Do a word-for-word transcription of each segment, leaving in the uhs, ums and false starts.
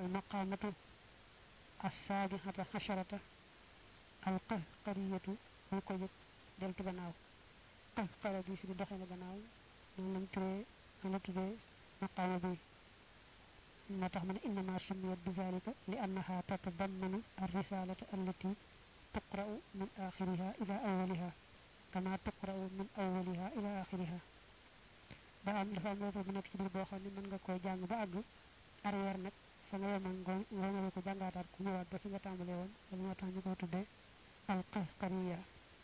maqamatu as-sabihata hasharata al-qahqariyatu bu ko jëk deltu gannaaw qahqara bi fi doxé gannaaw non lañ turé la tuddé maqama bi motax man inna ma sumiyat bi zalika li annaha tatadammanu ar-risalata allati tuqra'u min akhiriha ila awwaliha kama tuqra'u min awwaliha ila akhiriha ba am dafa am lettre bu nek ci bir bo xamni mën nga koy jang ba ag arrière nak fa nga yam ngol nga ko jangatat ku ñëwaat ba fi nga tambalé won dañ mo tax ñu ko tuddé al-qahqariya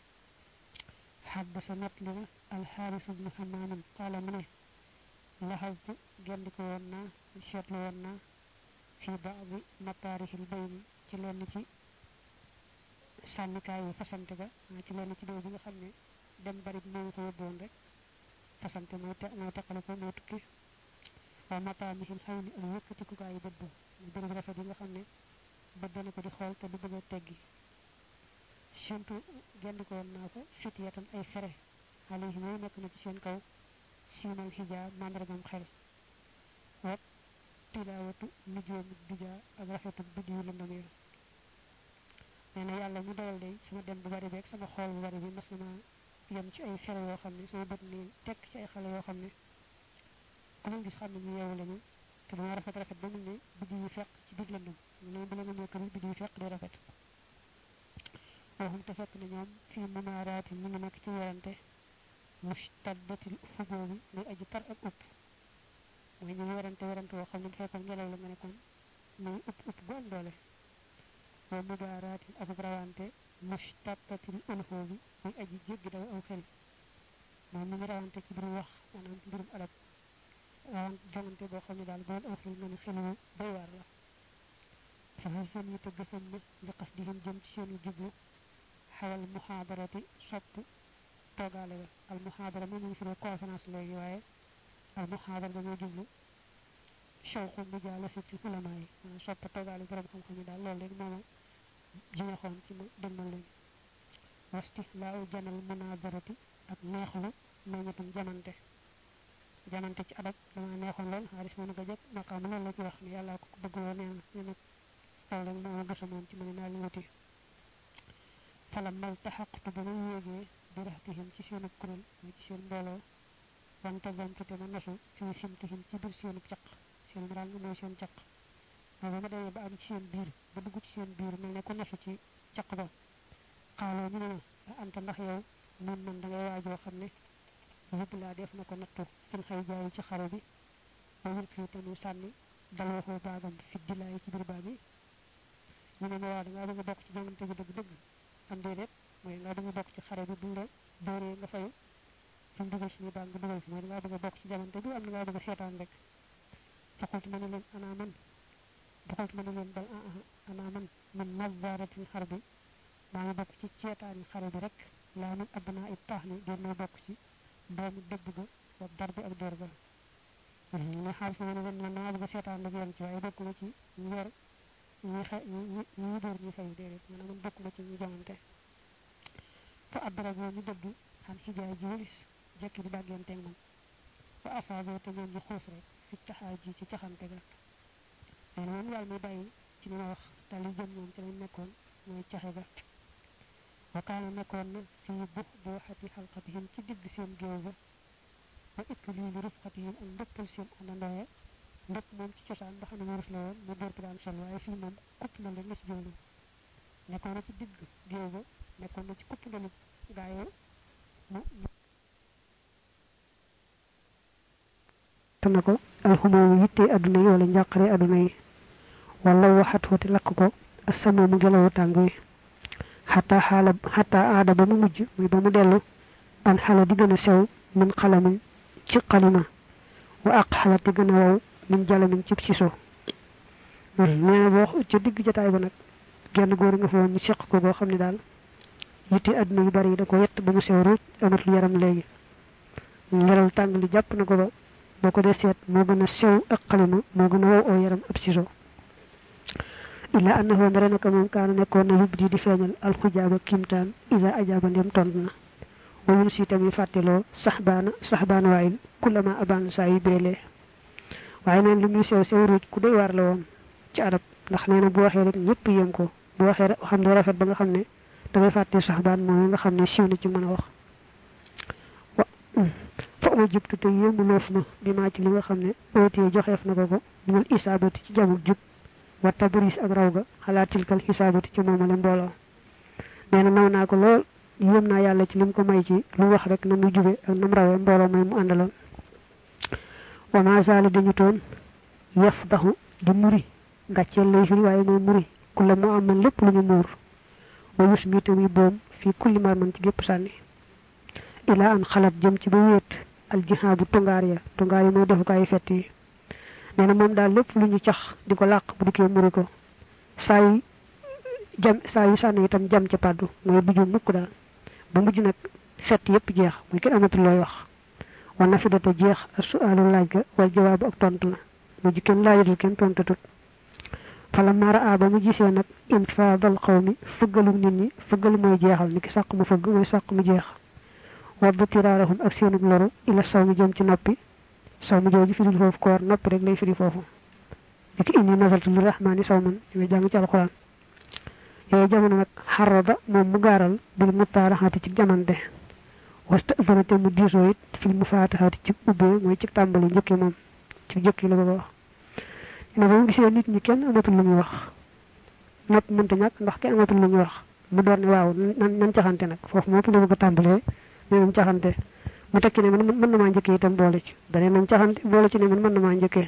حدثنا الحارث بن حمام قال منه لاحظت جندك ونا شيت ونا في بعض مطارح البين ci lenn ci sànnikaay fasante ga ci lenn ci doo bi nga xam ne dem bari moo ko yóbboon rek fasante mooy te mooy teqale ko moo tukki wa mataamihil xaw ni ak yëkkatikukaay bëbb mu bëri rafet yi nga xam ne bëdd na ko di xool te du bëgg a teggi surtout gendikoon naa ko fitiyatan ay fere alayhi mooy nekk na ci seen kaw siimal xijaab mandargam xel wat tilawatu nujoomu bijaa ak rafetu biddiyu lëndam yi nee na yàlla mu doyal day sama dem bu bari beeg sama xool bu bari bi mas na yem ci ay fere yoo xam ne sama bët nii tekk ci ay xale yoo xam ne ku ma gis xam ne ñu yeewu lañu te dama rafet rafet ba mu ne biddi yu fekk ci biir lëndam ne bu la nga nekk ni biddi yu fekk day rafet waxum te fekk na ñoom fii munaaraati mu ngi nekk ci werante mustaddatil fugoobi ngay aji tar ak upp mooy ñu werante werante woo xam ne bu fekkoon ngelaw la nga ne kon muy upp upp bu am doole wa mubaaraati ak rawante mustaddatil ulfoobi muy aji jéggi daw aw xel moom mi ngi rawante ci biir wax maanaam mbirum alal rawante jongante boo xam ne daal bool aw xel nga ne xelu doy waar la fa hasan yi te gësam na li qas di him jëm ci seenu jublu xawal muhaadarati sopp toogaale ga al muhaadara moom ngi fi ne conférence léegi waaye al muhaadara dañoo jublu shawqu mujaalasa ci ulama yi maanaam sopp toogaale borom xam-xam yi daal loolu léegi mooma jiñaxoon ci ma dëgmal leen wasti laa u janal munaadarati ak neexlu meññatum jamante jamante ci adab dama neexoon lool xaaris moo na ko jëkk maqaam loolu la ci wax ne yàlla ko ko bëgg loo nee na ne nag loolu léegi moo gësamoon ci ma ne naa li wuti falam mal taxaqtu ba ma yéegee bi raxtihim ci seenu kuréel mooy ci seen mbooloo wante zamtu te ma nosu fii simtihim ci biir seenu caq seen ràng mooy seen caq mooy ba ma demee ba am ci seen biir ba dugg ci seen biir mel ne ko nosu ci caq ba xaaloo ñu ne ma a anta ndax yow nun man da ngay waajoo xam ne yëpp laa def na ko nattu fil xay jaayu ci xare bi ba yul xii te muy sànni dal waxoo baagam fi dilaayi ci biir baag yi ñu ne ma waa da ngaa bëgg a bokk ci jongante bi dëgg-dëgg am déedéet mooy nga bëgg a bokk ci xare bi buñ la dóoree nga fayu fi mu dugal suñu baag nga dugal fi mooy da ngaa bëgg a bokk ci jamante bi am na ngaa bëgg a seetaan rek faqultu ma ne leen ana man faqultu ma ne leen bal ana man min nazaratin xar bi maa ngi bokk ci ceetaani xare bi rek laa min abnaa it taax ni doon may bokk ci doomu dëbb ga wa dar bi ak door ga ne xaalis ma ne leen man damaa bëgg a seetaan rek yem ci waaye bokkuma ci ñu yor ñi xe ñi door ñi fayu déedéet maanaam man bokkuma ci ñu jamante fa adraboo ñu dëdd xan xijaay ji walis jekki di bàggenteeg man wa afaaboo te ñoom ñu xuus rek fi taxaa ji ci caxante ga nee na moom yàlla muy bàyyi ci li ma wax te li jëm ñoom ci lañ nekkoon mooy caxe ga wa kaana nekkoon na fii bux boo xati xalqatihim ci digg seen géew ba wa ikk lii li rufqatihim ak ndëppal seen àndandooya ndëpp moom ci cosaan ba xam ne wurus la woon mu door bi daan sol waaye fii moom kupp na leen la ci jowlu nekkoon na ci digg géew ba nekkoon na ci kupp ndalu gaayoo mu te na ko alxumoomu yittee adduna yi wala njàqare adduna yi wala waxat wati lakk ko ak samoomu ngelawu tàng wi xataa xaala xataa aada ba mu mujj muy ba mu dellu an xala di gën a sew min xalamin ci xalima wa aq xala di gën a wow min jalamin cib siso nee na boo ca digg jotaay ba nag genn góor nga fa woon ñu seq ko goo xam ne daal yitte adduna yu bari yi da ko yett ba mu sew ruuj amatul yaram léegi ngelaw tàng li jàpp na ko ba boo ko dee seet moo gën a sew ak xalima moo gën a wow oo yaram ab siso illa annahu ndare naka moom kaana nekkoon na yubdi di feeñal alxujaaba kimtaan ida ajaaba ndem tont na wayun si tamit fàtteloo saxbaana saxbaan waayil kulama abaan saa yu bélee waaye neen li muy sew sew ruuj ku doy waar la woon ci adab ndax neena bu waxe rek ñepp yëm ko bu waxe rek xam ne rafet ba nga xam ne da ngay fàtte saxbaan moom nga xam ne siiw na ci mën a wax fa ujibtu te yéemu loof na bi maa ci li nga xam ne ootee joxeef na ko ko minal isaabati ci jamuk jub wa tabris ak raw ga xalaa tilkal xisaabati ci moomale mbooloo nee na naw naa ko lool yéem naa yàlla ci lim ko may ci lu wax rek na mu jube ak nam rawee mbooloo may mu àndaloon wa ma zaala dañu toon yafdahu di muri gàcceel lay firi waaye mooy muri kulla mu am man lépp lu ñu muur wa yusmi tamit boom fii kulli mar man ci gépp sànni ila an xalat jëm ci ba wéet al jihaabu tungaar ya tungaar yi mooy defukaay fett yi nee na moom daal lépp lu ñu cax di ko làq bu dikkee muri ko saa yu jam saa yu sànni itam jam ca pàddu mooy bu ju mukk daal ba mujj nag fett yépp jeex muy kenn amatul looy wax wa nafidata jeex ak su'aalu laaj ga wal jawaabu ak tontu la mujj kenn laajatul kenn tontatut fala mara a ba mu gisee nag infaadal qawmi fëggalu nit ñi fëggalu mooy jeexal ni ki sàq mu fëgg mooy sàq mu jeex waddu tiraarahum ak seenug loru ila saw mi jëm ci noppi saw mi jooju firil foofu koor noppi rek lay firi foofu ni ki inni nazaltu li rahmaani saw man ñu jàng ci alquran yooyu jamono nag xarada moom mu gaaral bil mutaaraxaati ci jamante wastazanate mu diisoo it fil mufaataxaati ci ubbee mooy ci tàmbali njëkki moom ci jëkki la bëgg a wax ne ba mu gisee nit ñi kenn amatul lu muy wax nopp mënta ñàkk ndax kenn amatul lu muy wax mu door ne waaw nan nan caxante nag foofu moo la bëgg a tàmbalee ne nañ caxante mu tekki ne man mën na maa njëkkee itam boole ci dane nañ caxante boole ci ne man mën na maa njëkkee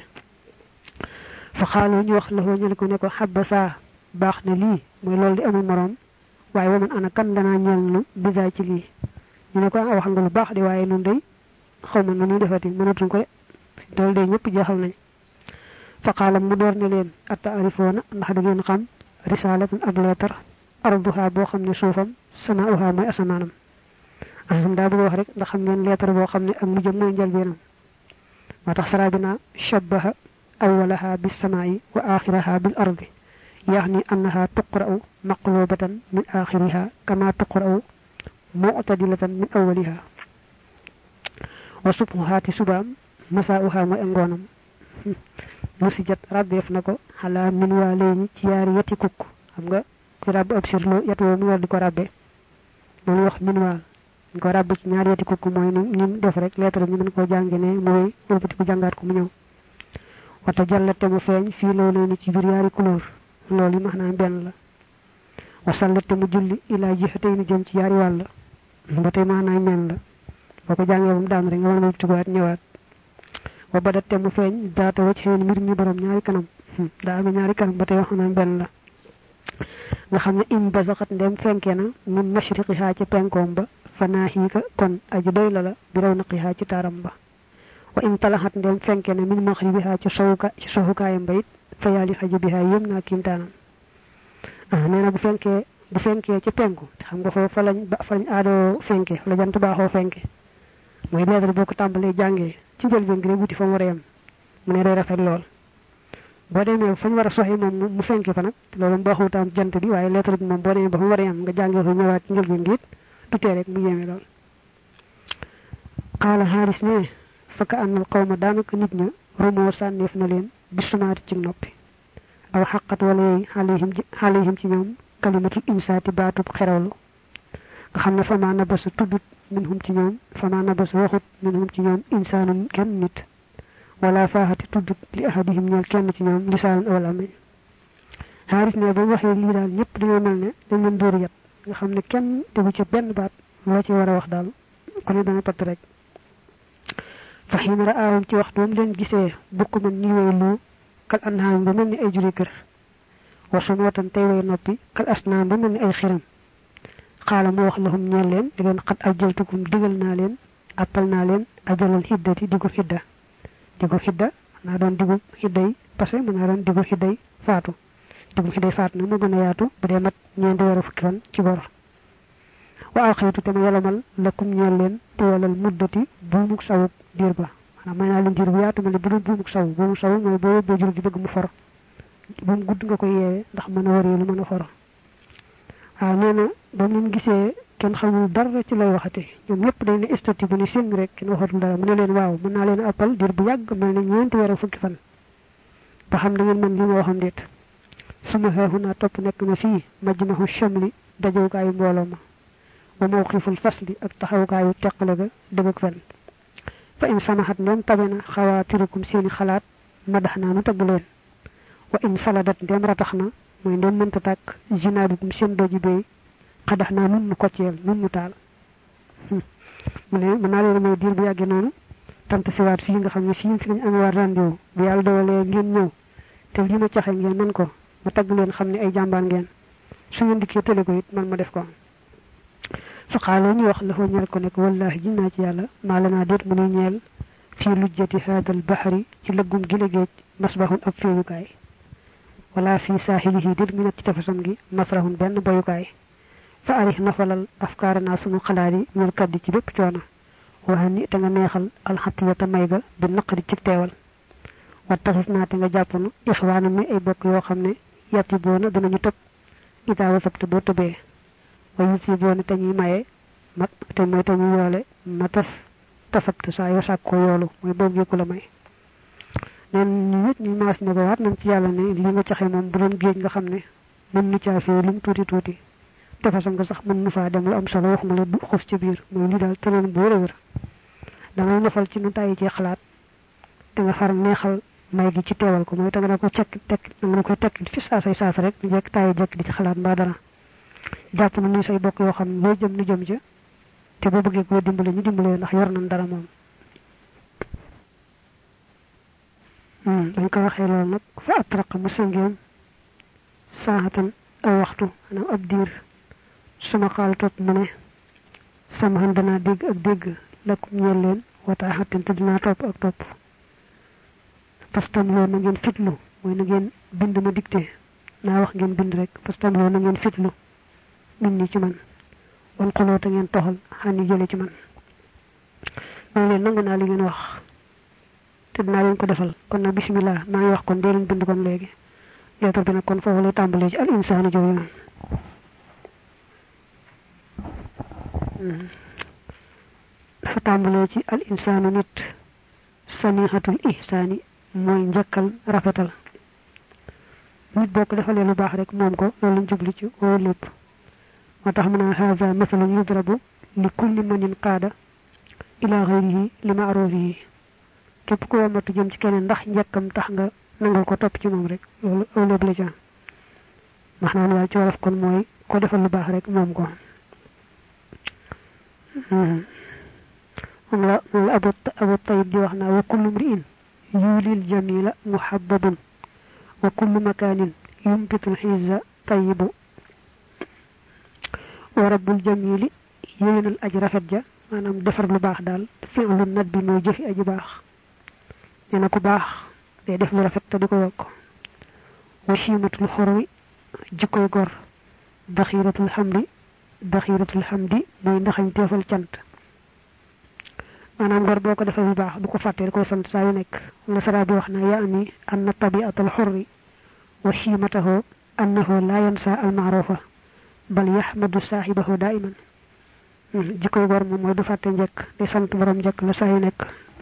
fa xaaloo ñu wax la foo ñu ko ne ko xabba saa baax na lii mooy loolu di amul moroom waaye wa man ana kan danaa ñeel nu bisaay ci lii ñu ne ko wax nga lu baax di waaye nun day xaw ma nu ñuy defati mënatuñ ko de doolu day ñëpp jeexal nañ fa qaalam mu door ne leen atta arifoona ndax da ngeen xam risalatan ab leetar arduha boo xam ne suufam samaauha mooy asamaanam asam daa bëgg wax rek ndax xam ngeen leetar boo xam ne ak mujjam mooy njëlbeenam moo tax sarabina shabbaha awwalaha bis samaa'i wa axiraha bil ardi يعني أنها تقرأ مقلوبة من آخرها كما تقرأ معتدلة من أولها وصبحها سبام مساؤها وإنغونم مسجت ربيف نكو على من والين تياري يتكوك خمغا كي رب أبصر لو يتو مي war diko rabbe mo wax min wal ko rabbe ci ñaar yati kukku moy ni def rek lettre ñu mën ko jangene moy wulbati ko jangat ko mu ñew wata jallate mu feñ fi lolé ni ci bir yaari couleur loolu maanaam benn la wasallate mu julli ila jihatayni jëm ci yaari wàll ba tey maanaam men la boo ko jàngee ba mu daan rek nga war a tugaat ñëwaat wa badate mu feeñ daata wacc xëy mbir mi borom ñaari kanam daa am ñaari kanam ba tey wax naam benn la nga xam ne im basaxat ndem fenkee na min mashriqiha ci penkoom ba fanaaxiika kon aji doy la la bi raw naqiha ci taaram ba wa im talaxat ndem fenkee na min maxribiha ci sowuka ci sowukaayam ba it fa yali xaju biha yëm naa kiimtaanam ah nee na bu fenkee bu fenkee ci penku xam nga foofu fa lañ ba fa lañ aadoo fenke fa la jant baaxoo fenke mooy leetar boo ko tàmbalee jàngee ci njëlbeen gi rek wuti fa mu war a yem mu ne day rafet lool boo demee fañ war a soxi moom mu fenke fa nag loolu baaxut am jant bi waaye leetar bi moom boo demee ba fa mu war a yem nga jàngee fa ñëwaat ci njëlbeen gi it du tee rek mu yéeme lool qaala xaaris ne fakka annal qawma daanaka nit ña rumoo sànneef na leen bisumaati ci noppi aw xaqat wala yooyu xaalihim xaalihim ci ñoom kalimatul insaati baatub xerawlu nga xam ne fama nabasa tuddut minhum ci ñoom fama nabasa waxut minhum ci ñoom insaanun kenn nit wala faaxati tuddut li ahadihim ñeel kenn ci ñoom lisaanan aw làmmiñ xaaris ne ba mu waxee lii daal ñëpp dañoo mel ne dañ leen dóor yat nga xam ne kenn tegu ca benn baat loo ci war a wax daal ku ne danga patt rek fa xiina raahum ci waxtu mu leen gisee bukk man ñi way lu kal anhaam ba mel ni ay juri kër wa sun watan tey way noppi kal asnaam ba mel ni ay xiram xaala mu wax lahum ñeel leen di leen xat ajaltukum digal naa leen appal naa leen ajalal xiddati digub xidda digub xidda naa doon digub xidday parce que mën naa doon digub xidday faatu digub xidday faatu na mu gën a yaatu bu dee mat ñeenti weeru fukki fan ci bor wa alxaytu te ma yalamal lakum ñeel leen tuwalal muddati buumuk sawub diir ba maanaam may naa leen diir bu yaatu ma ne bu dul buumuk saw buumuk saw mooy boo yóbbee jur gi bëgg mu for buum gudd nga koy yeewee ndax mën a waree lu mën a for waaw nee na ba mu leen gisee kenn xamul dara ci lay waxate ñoom ñëpp dañ ne estati bu ne sing rek kenn waxatul dara mu ne leen waaw mën naa leen appal diir bu yàgg mel ne ñeenti weer ak fukki fan ba xam da ngeen mën li ma waxam déet suma haahuna topp nekk na fii majmahu shamli dajowukaayu mbooloo ma wa mawqiful fasli ak taxawukaayu teqale ga dëgg ak fen fa in samahat ndem tabe na xawaatirukum seeni xalaat madax naa nu tagg leen wa in saladat ndem ratax na mooy ndem mënta tàkk jinaadukum seen doji bey xadax naa nun nu kocceel nun nu taal mu ne mën naa leen may diir bu yàggee noonu tant siwaat fii nga xam ne fii fi lañ amee war rendez-vous bu yàlla dogalee ngeen ñëw te li ma caxe ngeen mën ko ma tagg leen xam ne ay jàmbaan ngeen su ngeen dikkee tële ko it man ma def ko fa xaaloo ñu wax la foo ñeel ko nekk wallahi ji naa ci yàlla maa la naa déet mu nuy ñeel fii lujjati haadal baxari ci lëggum gi la géej masbahun ab féeyukaay wala fii saaxilihi déet mi nekk ci tefesam gi masrahun benn boyukaay fa arix nafalal afkaara naa sunu xalaat yi ñel kaddi ci bépp coono waxa ni te nga neexal alxatiyata may ga bi naqari ci teewal wa taxis naa te nga jàppanu ixwaana mi ay bokk yoo xam ne yatti boona danañu tëb itaa wasabte boo tëbee wa yusi boona te ñuy maye mat te mooy te ñuy yoole ma tas tasabte saa yoo sàkkoo yoolu mooy boobu yëkku la may neen ñu nit ñu maas ne ko waat nañ ci yàlla ne li nga caxe moom bu doon géej nga xam ne mën nu caa fee lu mu tuuti tuuti te façon nga sax mën nu faa dem lu am solo waxuma la du xus ci biir mooy li daal tëloon bu wér a wér dangay nafal ci nu tàyyi ci xalaat te nga far neexal may gi ci teewal ko mooy te nga ko cekk tekk da nga koy tekk fi saasay saas rek ñu jekk tàyyi jekk di ci xalaat mbaa dara jàpp na ni say bokk yoo xam ne loo jëm nu jëm ca te boo bëggee koo dimbale ñu dimbale ndax yor nañ dara moom dañ ko waxee loolu nag fa atraqa mu sëngeem saaxatan aw waxtu maanaam ab diir suma xaal topp mu ne sama xam danaa dégg ak dégg lakum ñeel leen wataa xattin te dinaa topp ak topp pastam loo na ngeen fitlu mooy na ngeen bind ma dicté naa wax ngeen bind rek pastam loo na ngeen fitlu nit ñi ci man wan xoloo te ngeen toxal xan yi jële ci man loolu leen nangu naa li ngeen wax te dinaa leen ko defal kon nag bismillah maa ngi wax kon dee leen bind kon léegi leetar bi nag kon foofu lay tàmbalee ci al insaanu jow yoon dafa tàmbalee ci al insaanu nit sanihatul ihsaani mooy njëkkal rafetal nit boo ko defalee lu baax rek moom ko loolu lañ jubli ci woo lépp moo tax mu ne haza masalun yudrabu li kulli manin qaada ila xayrihi li maarufihi képp ko wamatu jëm ci keneen ndax njëkkam tax nga nangal ko topp ci moom rek loolu loolu lépp la ca maanaam daal ci wolof kon mooy ko defal lu baax rek moom ko moom la moom la abu abu tayib di wax naa wa kullu mri'in yuulil jamila muhabbabun wa kullu makanin yumbitul xizza tayibu wa rabbul jamili yéwénal aji rafet ja maanaam defar lu baax daal fi'lu nat bi mooy jëfi aji baax nee na ku baax day def lu rafet te di ko yokk wa shimatul xorwi jikkoy gor daxiratul xamdi daxiratul xamdi mooy ndaxañ teefal cant maanaam gor boo ko defee bu baax du ko fàtte da koy sant saa yu nekk la sara bi wax na yaani anna tabiatal xurri wa shimatahu annahu la yansa al maarufa bal yaxmadu saaxibahu daiman jikkoy gor moom mooy du fàtte njëkk day sant borom njëkk la saa yu nekk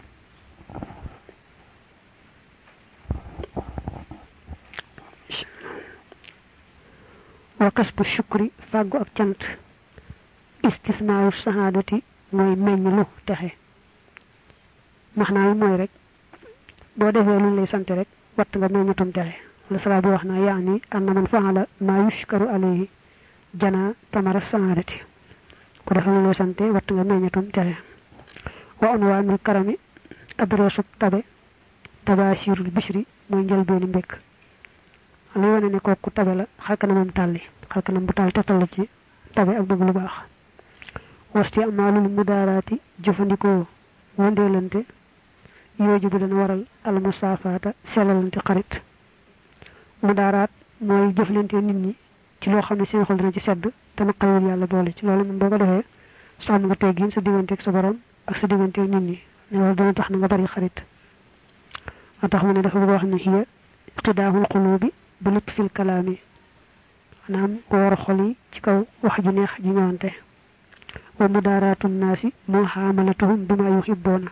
wa kasbu shukri fàggu ak cant istisnaaru sahaadati mooy meññ lu texe maxnaa yi mooy rek boo defee lu lay sant rek watt nga meññatum texe la sala bi wax naa yaani anna man faala maa yushkaru alayhi jana tamara sahaadati ku def lu lay sante watt nga meññatum texe wa unwaanul karami adreesub tabe tabashirul bishri mooy njëlbeeni mbékk li wane ne kooku tabe la xarkanamam tàlli xarkanam bu tàll tetal la ci tabe ak bëgg lu baax wasti amaalul mudaaraati jëfandikoo wëndeelante yooju bu dana waral al musaafaata sellalante xarit mudaaraat mooy jëflante nit ñi ci loo xam ne seen xol dina ci sedd te naqariwul yàlla boole ci loolu moom boo ko defee sàmm nga teggin sa digganteeg sa borom ak sa digganteeg nit ñi ne loolu dana tax na nga bari xarit moo tax mu ne dafa bëgg wax ne hiya iqtidaahul quluubi bi lutfil kalaami maanaam woor xol yi ci kaw wax ju neex ji ñëwante wa mudaaraatu naasi muxaamalatuhum bima yuhibboona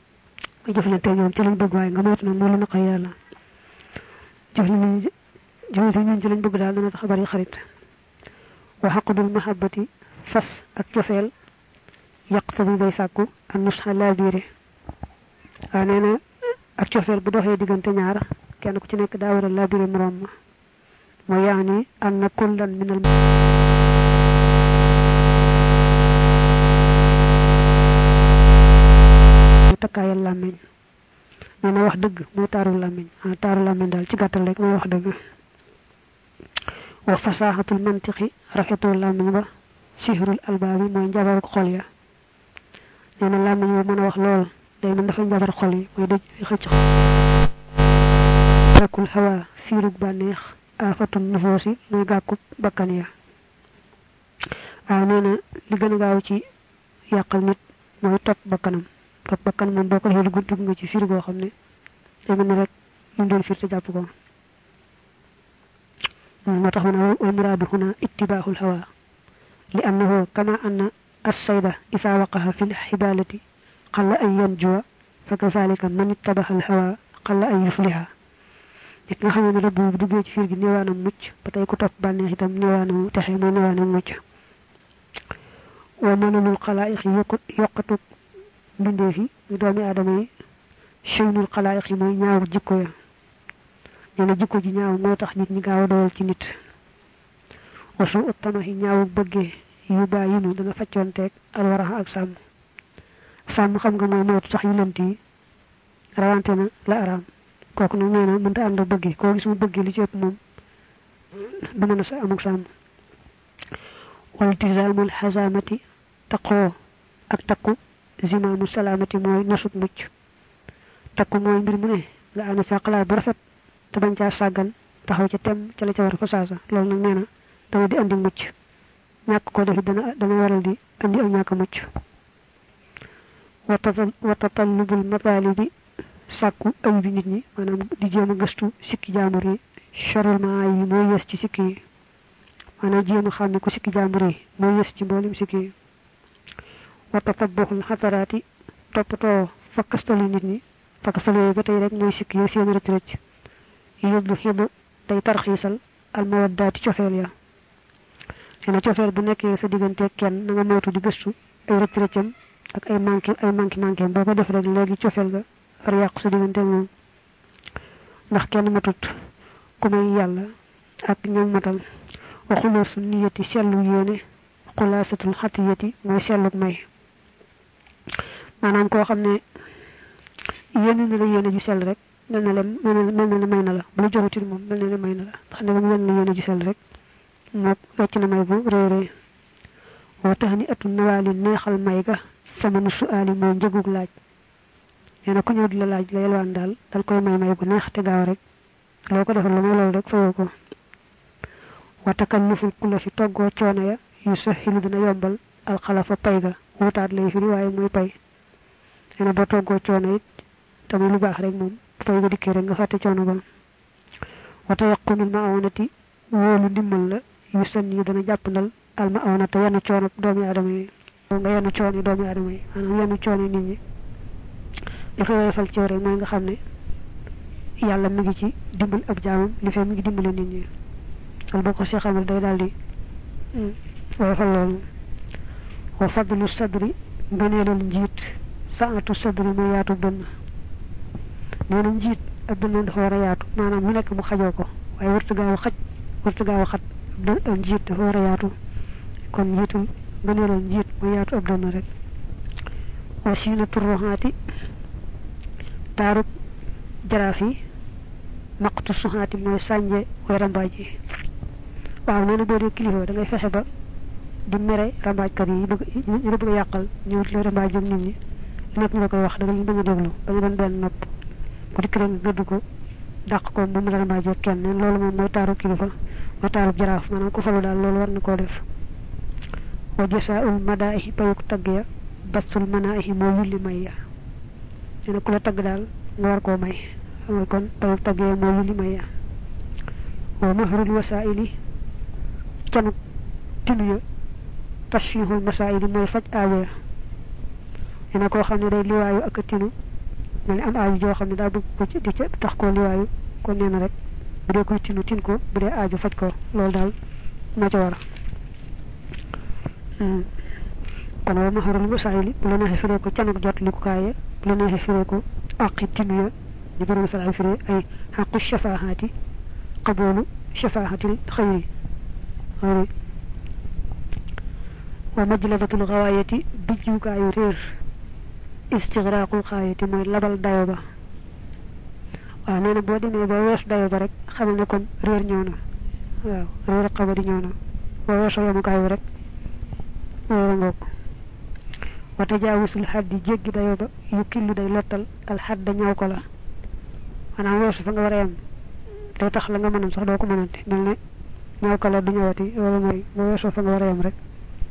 nga jëflante ñoom ci lañ bëgg waaye nga moytu nag moo lu naqari yàlla jëflante jëmale ñun ci lañ bëgg daal dana tax bari xarit wa haqdul mahabbati fas ak cofeel yaqtadi day sàkku an nusha la biire waa nee na ak cofeel bu doxee diggante ñaar kenn ku ci nekk daa war a la biire morom ma mooy yaani anna kullan min al takkaayal làmmiñ nee na wax dëgg mooy taaru làmmiñ ah taaru làmmiñ daal ci gàttal rek mooy wax dëgg wa fasahatul mantiqi rafetul làmmiñ ba sihrul albaabi mooy njabaruk xol ya nee na làmmiñ wu mën a wax lool day mën dafa njabar xol yi mooy dëj xëcc rakul hawa fiirug bànneex afatun nufoosi mooy gàkkub bakkan ya waaw nee na li gën a gaaw ci yàqal nit mooy topp bakkanam topp bakkan moom boo ko defee dugg dugg nga ci fiir goo xam ne day mel ni rek ñu doon fiir te jàpp ko moo tax mu ne wal muraadu huna ittibaaxul hawa li annahu kama anna as-sayda isa waqaha fi l-xibalati qalla an yanjuwa fa kazalika man ittabaxa al-hawa qalla an yufliha nit nga xam ne rek bu duggee ci fiir gi néewaanam mucc ba tey ku topp bànneex itam néewaanam texe mooy néewaanam mucc wa manalul xalaayiq yokkut yokkatu mbindeef yi ñu doomi aadama yi cheynul xalaayiq yi mooy ñaaw jikko ya nee na jikko ji ñaaw moo tax nit ñi gaaw a doyal ci nit wasu uttamaxi ñaawu bëggee yu bàyyinu dana faccoonteeg alwaraxa ak sàmm sàmm xam nga mooy mootu sax yu lënt yi rawante na la araam kooku nag nee na mënta ànd bëggee koo gis mu bëggee li ci ëpp moom du mën a sa amuk sàmm waltizaamul xasamati taqoo ak takku zimaamu salaamati mooy nasuk mucc takku mooy mbir mu ne nga ànd sa xalaat bu rafet te bañ caa sàggan taxaw ca tem ca la ca war fa saasa loolu nag nee na dana di andi mucc ñàkk ko def dana dana waral di andi ak ñàkk mucc wa tatallubul matalibi sàkku ay bi nit ñi maanaam di jéem a gëstu sikki jaamur yi charul maa yi mooy yes ci sikki yi maanaam jéem a xam ne ku sikki jaamur yi mooy yes ci mboolem sikki yi wa tatabbuxul xataraati toppatoo fakkastalu nit ñi fakkastalu yooyu ba tey rek mooy sikki yi seen rëcc rëcc yóbbu xibu day tarxiisal almawaddaati cofeel ya nee na cofeel bu nekkee sa diggante kenn na nga moytu di gëstu ay rëcc rëccam ak ay manqué ay manqué manqué boo ko def rek léegi cofeel ga far yàqu sa diggante moom ndax kenn matut ku may yàlla ak ñoom matal wa xuloosu niyati sellu yéene xulaasatul xatiyati mooy selluk may maanaam koo xam ne yéene na la yéene ju sell rek mel na leen mel na ne may na la bu la joxutil moom mel na ne may na la ndax ne ba mu wen la yéene ju sell rek moo wecc na may bu réy réy woo tax ni atu nawaali neexal may ga samanu suaali mooy njëgug laaj nee na ku ñëw di la laaj la yelwaan daal dal koy may may gu neex te gaaw rek loo ko defal lu may loolu rek fayoo ko wa takalluful kula fi toggoo coono ya yu saxilu dina yombal alxalafa pay ga wutaat lay firi waaye mooy pay nee na boo toggoo coono it tamit lu baax rek moom pay ga dikkee rek nga fàtte coono ba wa tayaqunul maawonati wóolu ndimbal la yu sën yi dana jàppandal al maawonata yenn coono doomi aadama yi nga yenn coono doomi aadama yi maanaam yenn coono nit ñi li koy woyofal ci rek mooy nga xam ne yàlla mi ngi ci dimbal ab jaamam li fee mi ngi dimbale nit ñi loolu boo ko see xamal day daal di woyofal loolu wa fadlu sadri ngëneelal njiit saatu sadri mooy yaatu dënn nee na njiit ab dënn dafa war a yaatu maanaam lu nekk mu xajoo ko waaye wartu gaaw a xaj wartu gaaw a xat ab njiit dafa war a yaatu kon njiitul ngëneelal njiit mooy yaatu ab dënn rek wa siinatu ruhaati taarub jaraaf yi maqtu suhaati mooy sànje way rambaaj yi waaw nee na boo dee kilifa da ngay fexe ba di mere rambaajkat yi bëgg ñu la bëgg a yàqal ñëw la rambaaj ak nit ñi lu nekk ñu la koy wax da nga leen bañ a déglu bañu doon benn nopp bu dikk rek nga gëdd ko dàq ko bu mu la rambaaj ak kenn neen loolu moom mooy taarub kilifa mooy taarub jaraaf maanaam ku falu daal loolu war na koo def wa jasaa'ul madaa'ihi payuk tagg ya basul manaa'ihi moo yulli may ya nee na ku la tagg daal nga war koo may mooy kon payuk tagg ya moo yulli may ya wa mahrul wasaa'ili canuk tinu ya tashfihul masaa'ili mooy faj aajo ya nee na koo xam ne day liwaayu ak a tinu mel ni am aajo joo xam ne daa bëgg ko ci di ca tax koo liwaayu kon nee na rek bu dee koy tinu tin ko bu dee aaju faj ko loolu daal moo ca war kon wa maharul musaili bu la neexee firee ko canuk jot li ko kaaye bu la neexee firee ko aqi tinu ya ñu borom sala firee ay xaqu shafaahati qabulu shafaahatil xayri xayri wa majlabatul xawaayati bijjukaayu réer istigraqul xaayati mooy labal dayo ba waaw nee na boo demee ba wees dayo ba rek xamal ne kon réer ñëw na waaw réer xabadi ñëw na boo weesoo yamukaayu rek réer a ngoog wa tajaawisul xaddi jéggi dayo ba yu killu day lottal alxadda ñaw ko la maanaam weesu fa nga war a yem day tax la nga mënoon sax doo ko mënante mel ne ñaw ko la du ñëwati loolu mooy boo weesoo fa nga war a yem rek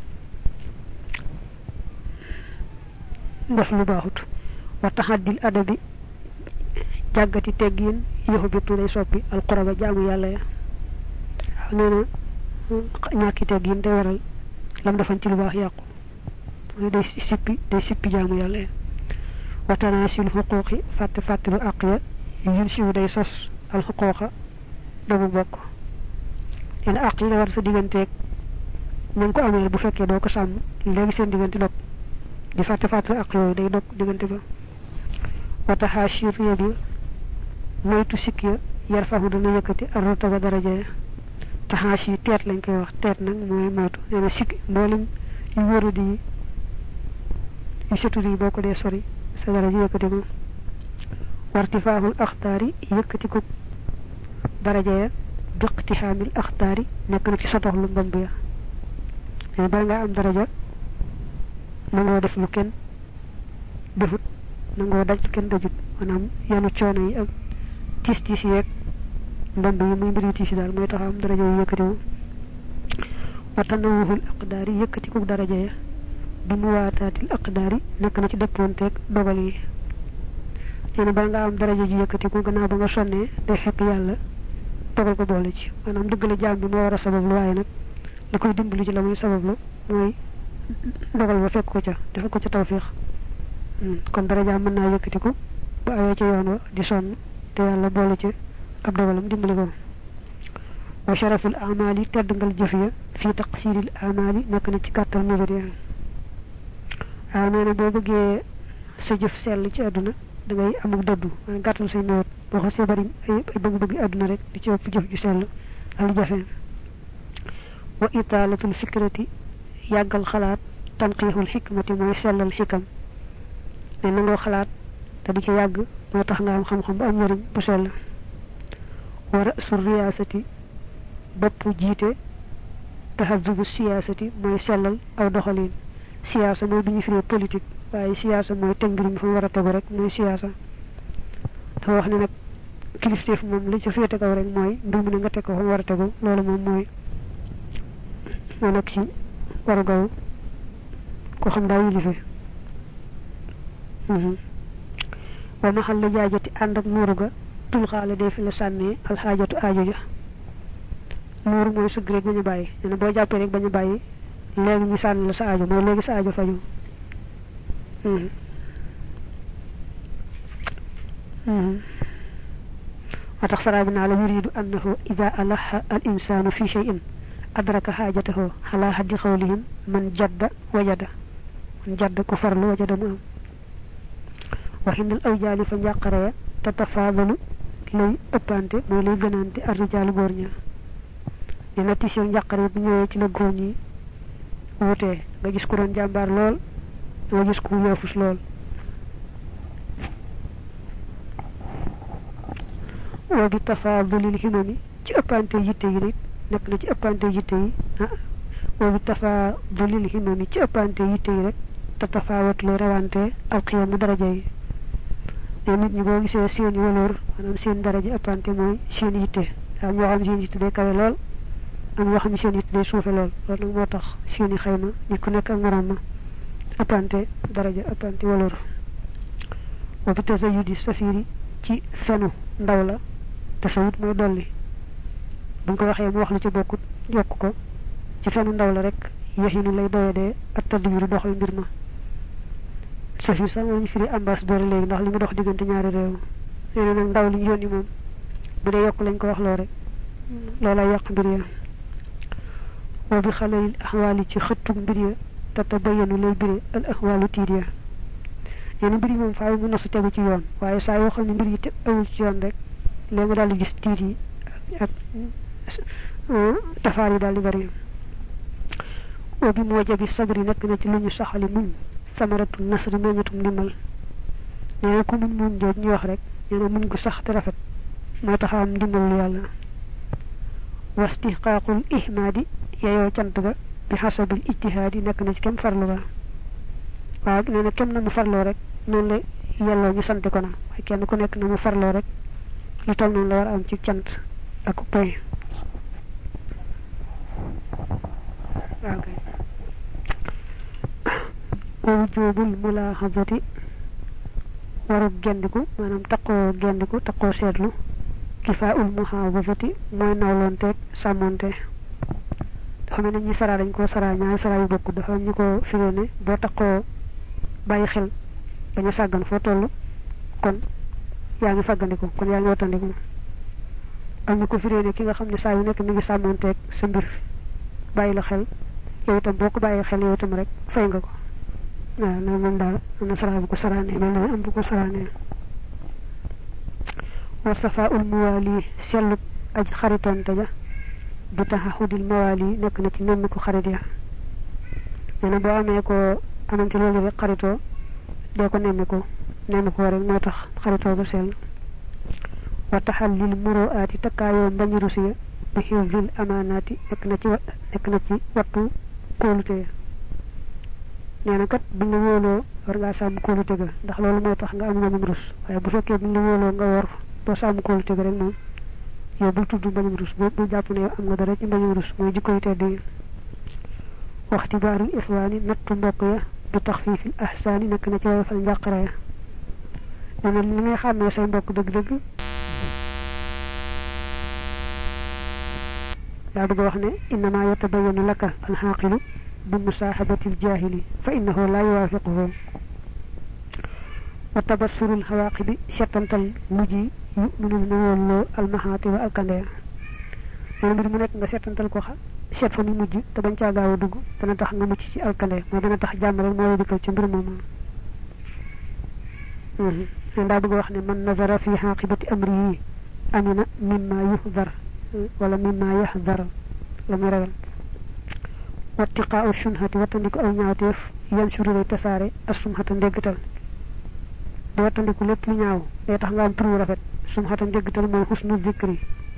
def lu baaxut wa taxaddil adabi jàggati teggin yoxu bitu day soppi alquraba jaamu yàlla ya waaw nee na ñàkki teggin day waral lam defan ci lu baax yàqu day sippi day sippi jaamu yàlla ya wa tanaasil xuquuqi fàtte fàtte lu àq ya yun siwu day sos al xuquuqa dogu bokk nee na àq yi la war sa digganteeg na nga ko amee bu fekkee doo ko sàmm léegi seen diggante dog di fàtte fàtte ak yooyu day dog diggante ba wata xaashir ya bi moytu sikk ya yar faxu dana yëkkati arrota ba daraja ya te xaashi teet lañ koy wax teet nag mooy moytu nee na sikk mboolem yu wóoru di yu setul yi boo ko dee sori sa daraja yëkkati ko wartifaaxul axtaari yëkkati ko daraja ya biqtihaamil axtaari nekk na ci sotoxlu mbamb ya mais bala nga am daraja nangoo def lu kenn defut nangoo daj lu kenn dajut maanaam yanu coono yi ak tiis tiis yeeg mbamb yi muy mbiri tiis yi daal mooy tax am daraja yu yëkkatiwu wa tanawuhul aqdaar yi yëkkatiku daraja ya bi mu waataatil aqdaar yi nekk na ci dëppoonteeg dogal yi nee na bala nga am daraja ju yëkkatiku gannaaw ba nga sonnee day fekk yàlla dogal ko boole ci maanaam dëgg la jaam bi moo war a sabablu waaye nag li koy dimbali ci la muy sabablu mooy dogal ba fekk ko ca defal ko ca tawfiix kon daraja mën naa yëkkatiku bu awee ca yoon wa di sonn te yàlla boole ci ab dogalam dimbali ko wa sharaful amali teddangal jëf ya fii taqsiril amali nekk na ci kàttal mébét ya waaw nee na boo bëggee sa jëf sell ci àdduna da ngay amuk dëddu maanaam gàttal say mébét boo xasee bari ay bëgg-bëgg àdduna rek di ci ëpp jëf ju sell ak lu jafe wa itaalatul fikrati yàggal xalaat tanqiixul xikmati mooy sellal xikam ne nangoo xalaat te di ci yàgg moo tax nga am xam-xam bu am njëriñ bu sell wa rasul riyaasati bopp jiite taxadubu siyaasati mooy sellal aw doxalin siyaasa mooy bi ñu firee politique waaye siyaasa mooy teg mbir mi fa mu war a tegu rek mooy siyaasa dafa wax ne nag kilifteef moom li ci féete kaw rek mooy mbir mi ne nga teg ko fa mu war a tegu loolu moom mooy moo nekk ci waru gaw ko xam daa yilife wa maxal la jaajati ànd ak nuuru ga tulxaale day fi la sànnee alxaajatu aajo ja nuuru mooy sëgg rek bañ a bàyyi nee na boo jàppee rek bañ a bàyyi léegi ñu sànni la sa aajo mooy léegi sa aajo faju wa tax saraa bi naa la yuridu annahu ida alaxa al insaanu fi cheyin adraka xaajatahu xalaa xaddi xawlihim man jadda wajada man jadda ku farlu wajada mu am waxinal aw jaali fa njàqare ya te tafaadalu lay ëppante mooy lay gënaante arrijaalu góor ña ne na tiis njàqare bu ñëwee ci la góor ñi wutee nga gis ku doon jàmbaar lool nga gis ku yoofus lool wa bi tafaadulil himami ci ëppante yitte yi nit nekk na ci ëppante yitte yi ah wa bi tafaadulil himami ci ëppante yitte yi rek te tafaawat lay rawante alxiyamu daraja yi ne nit ñi boo gisee seen waloor maanaam seen daraja ëppante mooy seen yitte am ñoo xam seen yitte day kawe lool am ñoo xam seen yitte day suufe lool loolu nag moo tax seeni xayma nit ku nekk ak morom ma ëppante daraja ëppante waloor wa bi tasayudi safiri ci fenu ndaw la tasawut mooy dolli buñ ko waxee mu wax lu ci bokkut yokk ko ci fenu ndaw la rek yaxinu lay doyadee ak tadbiru doxal mbir ma safir sax moo ñu firi ambassadeur léegi ndax li mu dox diggante ñaari réew nee na nag ndaw li ñu yónni moom bu dee yokk lañ ko wax loo rek loola yàq mbir ya wa bi xalalil ahwaali ci xëttug mbir ya tatabayanu lay bire al ahwaalu tiir ya yenn mbir yi moom faaw mu nasu tegu ci yoon waaye saa yoo xam ne mbir yi te awul ci yoon rek léegi nga daal di gis tiir yi ak tafaar yi daal di bari wa bi moo jabi sabri nekk na ci lu ñu saxali muñ samaratu nasri meññatum ndimbal nee na ku muñ muñ jooj ñu wax rek nee na muñ gu sax te rafet moo tax am ndimbalul yàlla wastihqaaqul ihmaadi yeyoo cant ga bi xasabil ijtihaadi nekk na ci kem farlu ga waaw nee na kem na mu farloo rek noonu la yelloo ñu sante ko na waaye kenn ku nekk na mu farloo rek lu toll noonu la war a am ci cant ak pay waaw kay wujubul mulaaxadati warug gendiku maanaam taqoo gendiku taqoo seetlu kifaaul muhaafazati mooy nawloonteeg sàmmonte dafa mel ne ñi saraa dañ koo saraa ñaari saraa yu bokk dafa am ñu ko firee ne boo taqoo bàyyi xel bañ a sàggan foo toll kon yaa ngi fàggandiku kon yaa ngi wattandiku am ñu ko firee ne ki nga xam ne saa yu nekk mi ngi sàmmonteeg sa mbir bàyyi la xel yow itam boo ko bàyyi xel yow itam rek fay nga ko waaw na moom daal am na saraa bu ko saraanee mel na am bu ko saraanee wa safaul muwaali sellu aj xaritoonte ja bi taxahudil mawaali nekk na ci nemmi ko xarit ya nee na boo amee ko amante loolu rek xaritoo dee ko nemmi ko nemmi ko rek moo tax xaritoo ga sell wa taxallil muroaati takkaayoo mbañi rusiya bi xifdil amaanaati nekk na ci nekk na ci wattu kóolute ya nee na kat buñ la wóoloo war ngaa sàmm kóolute ga ndax loolu moo tax nga am mbañum rus waaye bu fekkee buñ la wóoloo nga wor doo sàmm kóolute ga rek moom yow bul tudd mbañum rus bul jàpp ne am nga dara ci mbañum rus mooy jikko yu tedd yi waxtibaarul ixwaani nattu mbokk ya bi taxfiifil ahsaani nekk na ci woyofal njàqare ya nee na li ngay xàmmee say mbokk dëgg-dëgg daa bëgg a wax ne innama yatabayanu laka alxaaqilu bi musaaxabatil jaahili fa innahu laa yuwaafiquhu wa tabassurul xawaaqibi settantal mujj yi yuminu na wóolloo almahaati wa alkandeya nee mbir mu nekk nga settantal ko xa seet fa mu mujj te bañ caa gaaw a dugg dana tax nga mucc ci alkande mooy dana tax jàmm rek moo la dikkal ci mbir moomu daa bëgg a wax ne man nazara fi xaaqibati amri yi amina mimma yuhdar wala mimma yahdar la muy ragal wattiqaau sunhati wattandiku aw ñaawteef yan surulay tasaare ak sumxata ndéggtal di wattandiku lépp lu ñaaw day tax nga am turu rafet sumxata ndéggtal mooy xusnu zikri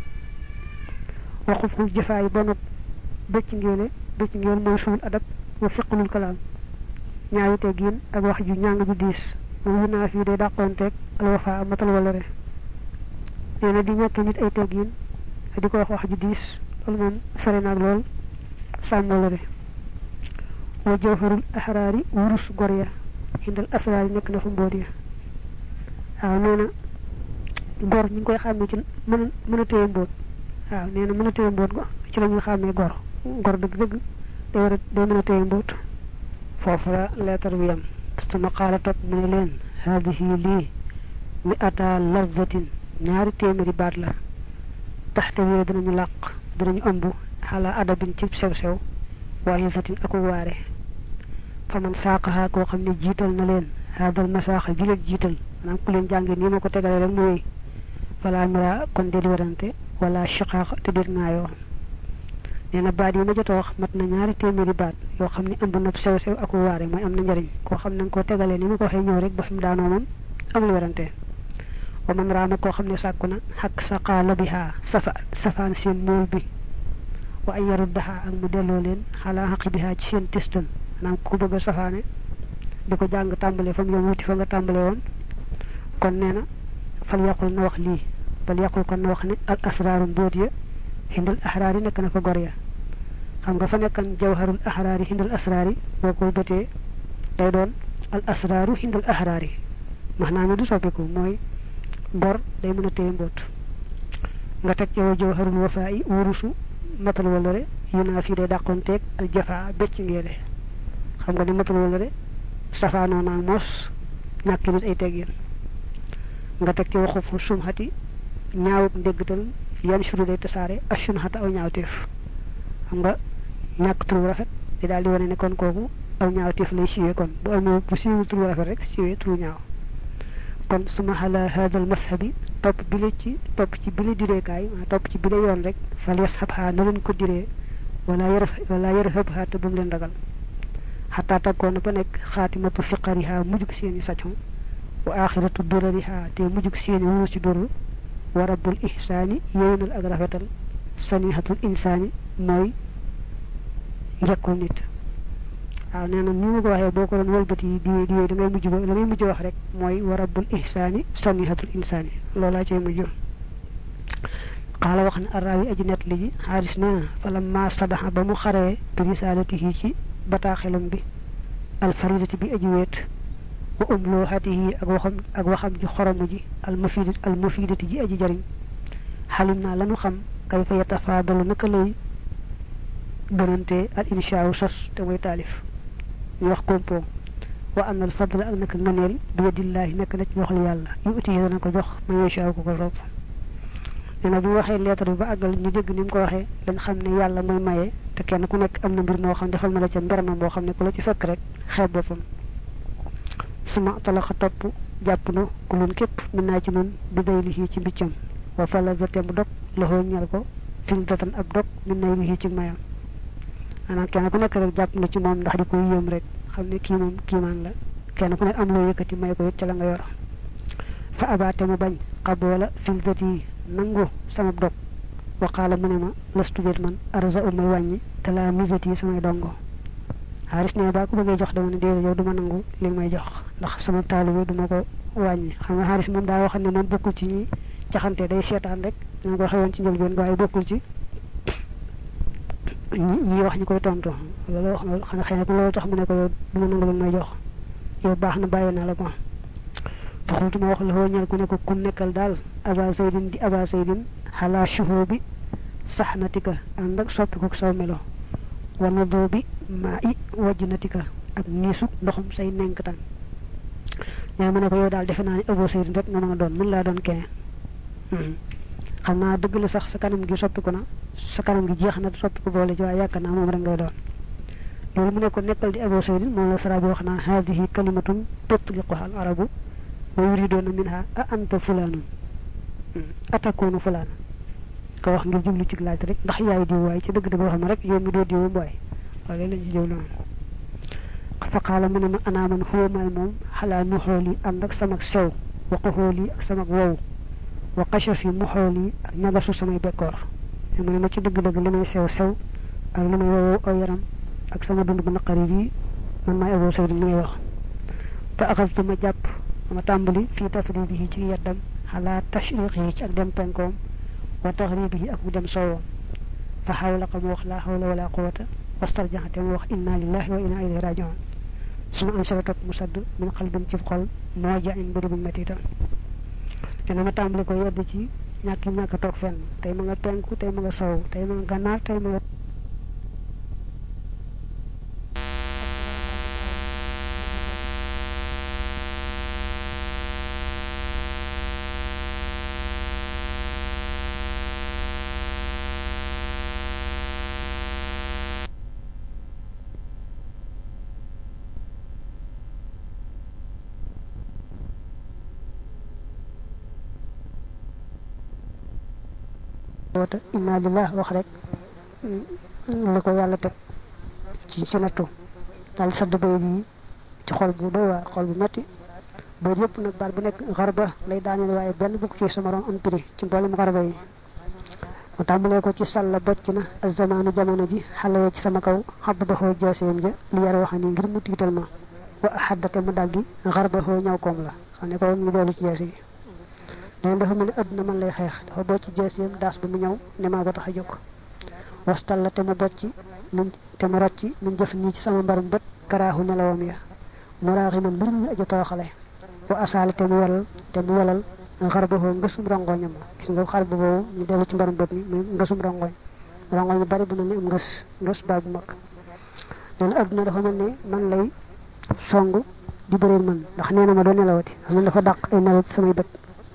waxuf xul jëfaay ba not bëcc ngeele bëcc ngeel mooy suul adab wa siqalul kalaam ñaawi teggiin ak wax ju ñàng ju diis moom yu naa fii day dàqoonteeg alwafa a matal wala re nee na di ñàkk nit ay teggiin di ko wax wax ju diis loolu moom sore naag lool sàmm wala re wa jawharul ahraari wurus gor ya xindal asraar yi nekk na fa mbóot ya waaw nee na gor ñu ngi koy xàmmee ci mën mën a téye mbóot waaw nee na mën a téye mbóot ci la ñuy xàmmee gor gor dëgg-dëgg day war a day mën a téye mbóot foofu la leetar bi yam suma xaala topp mu ne leen haadihi lii mi ata lardatin ñaari téeméeri baat la taxte wee dinañu làq dinañu ëmb xalaa adabin ci sew-sew waaye satin aku waare fa man saaqahaa koo xam ne jiital na leen haadal masaaxa gi leen jiital maanaam ku leen jàngi nii ma ko tegalee rek mu wéy fala mira kon déet werante wala shiqaaqa te déet ngaayoo nee na baat yi ma jot a wax mat na ñaari téeméeri baat yoo xam ne ëmb na sew-sew aku waare mooy am na njëriñ koo xam ne nga koo tegalee ni ma ko waxee ñëw rek ba fi mu daanoo moom amul werante wa man raama koo xam ne sàkku na xak saqaala bihaa safa safaan seen mool bi wa ay yaruddaha ak mu delloo leen xalaa xaqi bihaa ci seen testan maanaam ku bëgg a safaane di ko jàng tàmbale fa mu yow wuti fa nga tàmbale woon kon nee na fal yàqul na wax lii bal yàqul kon na wax ne al asraaru mbóot ya xindal ahraar yi nekk na fa gor ya xam nga fa nekkan jawharul ahraar yi xindal asraar yi boo koy bëtee day doon al asraaru xindal ahraar yi maanaam mi du soppiku mooy gor day mën a téye mbóot nga teg yow jawharul wafaa yi wurusu matal walare yu naa fii day dàqoonteeg al jafaa becc ngeele xam nga ni matal walare safaanoo naag moos ñàkki nit ay teggin nga teg ci waxu fu sumxati ñaawuk ndéggatal yan suru day tasaare ashun xata aw ñaawteef xam nga ñàkk turu rafet di daal di wane ne kon kooku aw ñaawteef lay siiwee kon bu amee bu siiwul turu rafet rek siiwee turu ñaaw kon suma ala hadal mashabi topp bi la ci topp ci bi la direekaay topp ci bi la yoon rek fal yashab xaa na leen ko diree wala yar wala yarhab xaa te bu mu leen ragal xataa tàggoon na ba nekk xaatimatu fiqariha mujjug seeni sacon wa axiratu durariha te mujjug seeni wuru ci duru wa rabbul ihsaani yéwénal ak rafetal sanihatul insaani mooy njëkkul nit waaw nee na ni ma ko waxee boo ko doon wëlbati di di da ngay mujj ba la ngay mujj wax rek mooy wa rabbul ihsaani sanihatul insaani loolaa cay mujj qaala wax ne arraawi aji net li ji xaaris nee na fa lamma sadaxa ba mu xaree bi risaalatihi ci bataaxelam bi alfaridati bi aji weet wa umlooxatihi ak waxam ak waxam ji xoromu ji almufidat almufidati ji aji jariñ xalim naa lanu xam kay fa yatafaadalu naka lay gënante al inshaaw sos te mooy taalif ñu wax compo wa am na al fadla ak naka nganeel bi yadillaahi nekk na ci loxol yàlla yu uti yi dana ko jox ma yashaaw ko ko rob nee na bu waxee lettre bi ba àggal ñu dégg ni mu ko waxee dañ xam ne yàlla mooy maye te kenn ku nekk am na mbir moo xam defal na la ca mberma boo xam ne ku la ci fekk rek xeeb boppam suma talaxa topp jàpp na ku lun képp mën naa ci nun bi day lixii ci mbiccam wa fala verte mu dog loxoo ñel ko fil datan ab dog mën nay lixii ci mayam maanaam kenn ku nekk rek jàpp na ci moom ndax di ko yéem rek xam ne kii moom kiimaan la kenn ku nekk am loo yëkkati may ko it ca la nga yor fa abaate mu bañ xaboola fil dati nangu sama dog waqaala mu ne ma lastu jët man arza u may wàññi te laa misati yi samay dongo xaaris ne baa ko bëggee jox dama ne déedéet yow du ma nangu li may jox ndax sama taalibe du ma ko wàññi xam nga xaaris moom daa waxam ne moom bokkul ci ñi caxante day seetaan rek ñu ko xewoon ci njëlbeen waaye bokkul ci ñi ñi wax ñu koy tontu loolu wax na xanaa xëy na loolu tax mu ne ko yow du ma nangu li may jox yow baax na bàyyi naa la ko fa xultu ma wax la xoo ñal ku ne ko ku nekkal daal aba zaydin di aba zaydin xalaa shuhoo bi sax natika ànd ak soppi ko saw melo wana doo bi maa i wajj natika ak niisuk ndoxum say nenktan ñaa mu ne ko yow daal defe naa ni abo zaydin rek nga ma nga doon mën laa doon keneen xam naa dëgg la sax sa kanam gi soppi ko na sa kanam gi jeex na soppi ko boole ci waaye yaakaar naa moom rek ngay doon loolu mu ne ko nekkal di abo zaydin moom la sara bi wax naa haadihi kalimatun tutliquha al arabu wa yuridoona minha a anta fulaanun atakoonu fulaana ko wax ngir jublu ci laaj rek ndax yaay diw waaye ci dëgg-dëgg wax ma rek yow mi doo diw mbaay waaye lañ ci jublu fa qaala mu ne ma anaa man xuwa maay moom xalaa mu xool yi ànd ak samak sew wa qaxool yi ak samak wow wa qashaf yi mu xool yi ak ñagasu samay bekkoor mu ne ma ci dëgg-dëgg li may sew sew ak li may wow aw yaram ak sama dund bu naqari bi man maay aboo saydin li ngay wax fa axastu ma jàpp ma tàmbali fii tasribihi ci yeddam xalaa tashriqihi ci ak dem penkoom wa taxribihi ak mu dem sowoo fa xawla ko mu wax laa xawla wala quwata wastarjaxate mu wax inna lillahi wa inna ilayhi rajiun suma ansara topp mu sadd min xalbin ci xol moo jain bëri buñ mettitam te na ma tàmbali ko yedd ci ñàkk yi ñàkk toog fenn tey ma nga penku tey ma nga sow tey ma nga gànnaar tey ma nga wota inna lillah wax rek li ko yàlla teg ci ci nattu daal sadd bay yi ci xol bu doy waar xol bu metti bay yëpp nag baat bu nekk xarba lay daaneel waaye benn bukk ci sama rom am prix ci mboolem xarba yi mu tàmbalee ko ci sàlla bocc na azamaanu jamono ji xale ci sama kaw xadd ba xoo jaaseem ja li yar waxa ni ngir mu tiital ma wa xaddate mu daggi xarba xoo ñaw koom la xam ne ko ñu dellu ci jaase yi leen dafa mel ni àdduna man lay xeex dafa bocc jeesiyam daas ba mu ñëw ne maa ko tax a jóg wastal la te mu bocci mun te mu rocci mun jëf nii ci sama mbarum bët karaaxu nelawam ya mu raaxi man mbir mu aju tooxale wa asaale te mu walal te mu walal xar ba foo ngësum rongoñam gis nga xar ba boobu ñu dellu ci mbarum bët mi muy ngësum rongoñ rongoñ yu bari bu mel ni am ngës ngës baa bu mag nee na àdduna dafa mel ni man lay song di bëreel man ndax nee na ma doo nelawati xam ne dafa dàq ay nelaw ci samay bët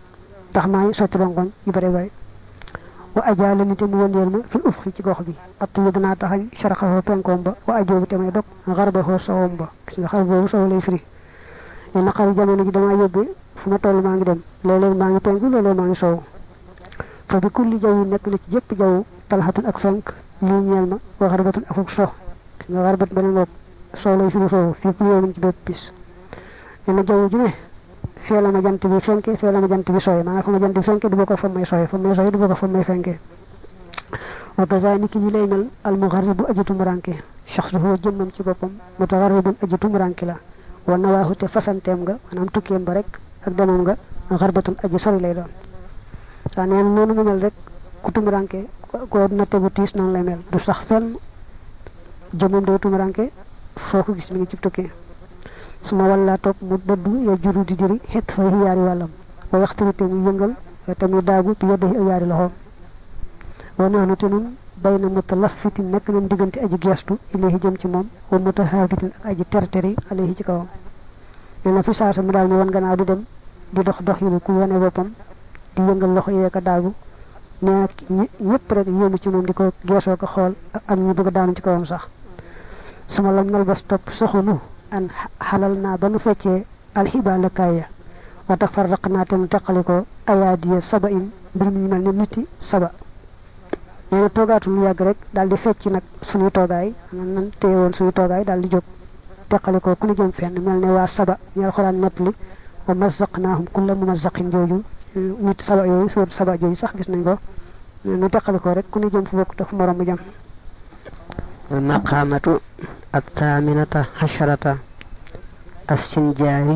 tax maay sotti rongoñ yu bare bare wa ajaala nite mu wëndeel ma fil ufxi ci gox bi attu yi danaa taxañ sharaxahu penkoom ba wa ajoobu te may dog xarbahu sowom ba gis nga xar boobu sow lay firi ne naqari jamono ji dama yóbbe fu ma toll maa ngi dem léeg-léeg maa ngi penku léeg-léeg maa ngi sow fa bi kulli jaw yi nekk na ci jëpp jaw talxatun ak fenk lii ñeel ma wa xarbatun akuk so gis nga xarbat beneen bopp sow lay firi foofu fii ku yoomin ci bépp bis ne na jaw ju ne fee la ma jant bi fenke fee la ma jant bi sooy maanaam fa ma jant bi fenke du bokk fa may sooy fa may sooy du bokk fa may fenke wa kazalika ni lay mel al mugharribu ajitu muranke shakhsuhu jëmmam ci boppam mutagharribun ajitu muranke la wa nawaahu te fasanteem nga maanaam tukkeem ba rek ak demam nga xarbatun aji sori lay doon saa neen noonu mu mel rek ku tumuranke ko na tegu tiis noonu lay mel du sax fenn jëmmam day tumuranke foo ko gis mi ngi ci tukkee suma walla topp mu dëddu ya juru di diri xet fa yaari wàllam wa yaxtari te mu yëngal te mu daagu te yeddahi ak yaari loxoom wa naanu te nun bay na mutalaffitin nekk nañ diggante aji geestu ilayhi jëm ci moom wa mutahaafitin ak aji terteri alayhi ci kawam nee na fi saasa mu daal ni wan gannaaw di dem di dox dox yi ku wane boppam di yëngal loxo yee ka daagu nee ñëpp rek yéemu ci moom di ko geesoo ko xool ak am ñu bëgg daanu ci kawam sax suma lam nal bas topp soxunu an xalal naa ba nu feccee alxibaala kaaya wa tax farraq naa te mu teqalikoo ayaadiya saba in mbir mi mel ne niti saba nee na toogaatul lu yàgg rek daal di fecc nag suñuy toogaay nan nan téye woon suñuy toogaay daal di jóg teqalikoo ku ñu jëm fenn mel ne waa saba ñu alxuraan nett li wa mazaqnaahum kulla mumazaqin jooju nit saba yooyu sóor saba jooju sax gis nañ ko nu teqalikoo rek ku ñu jëm fu bokk te fu morom mu jëm المقامة الثامنة عشرة السنجاري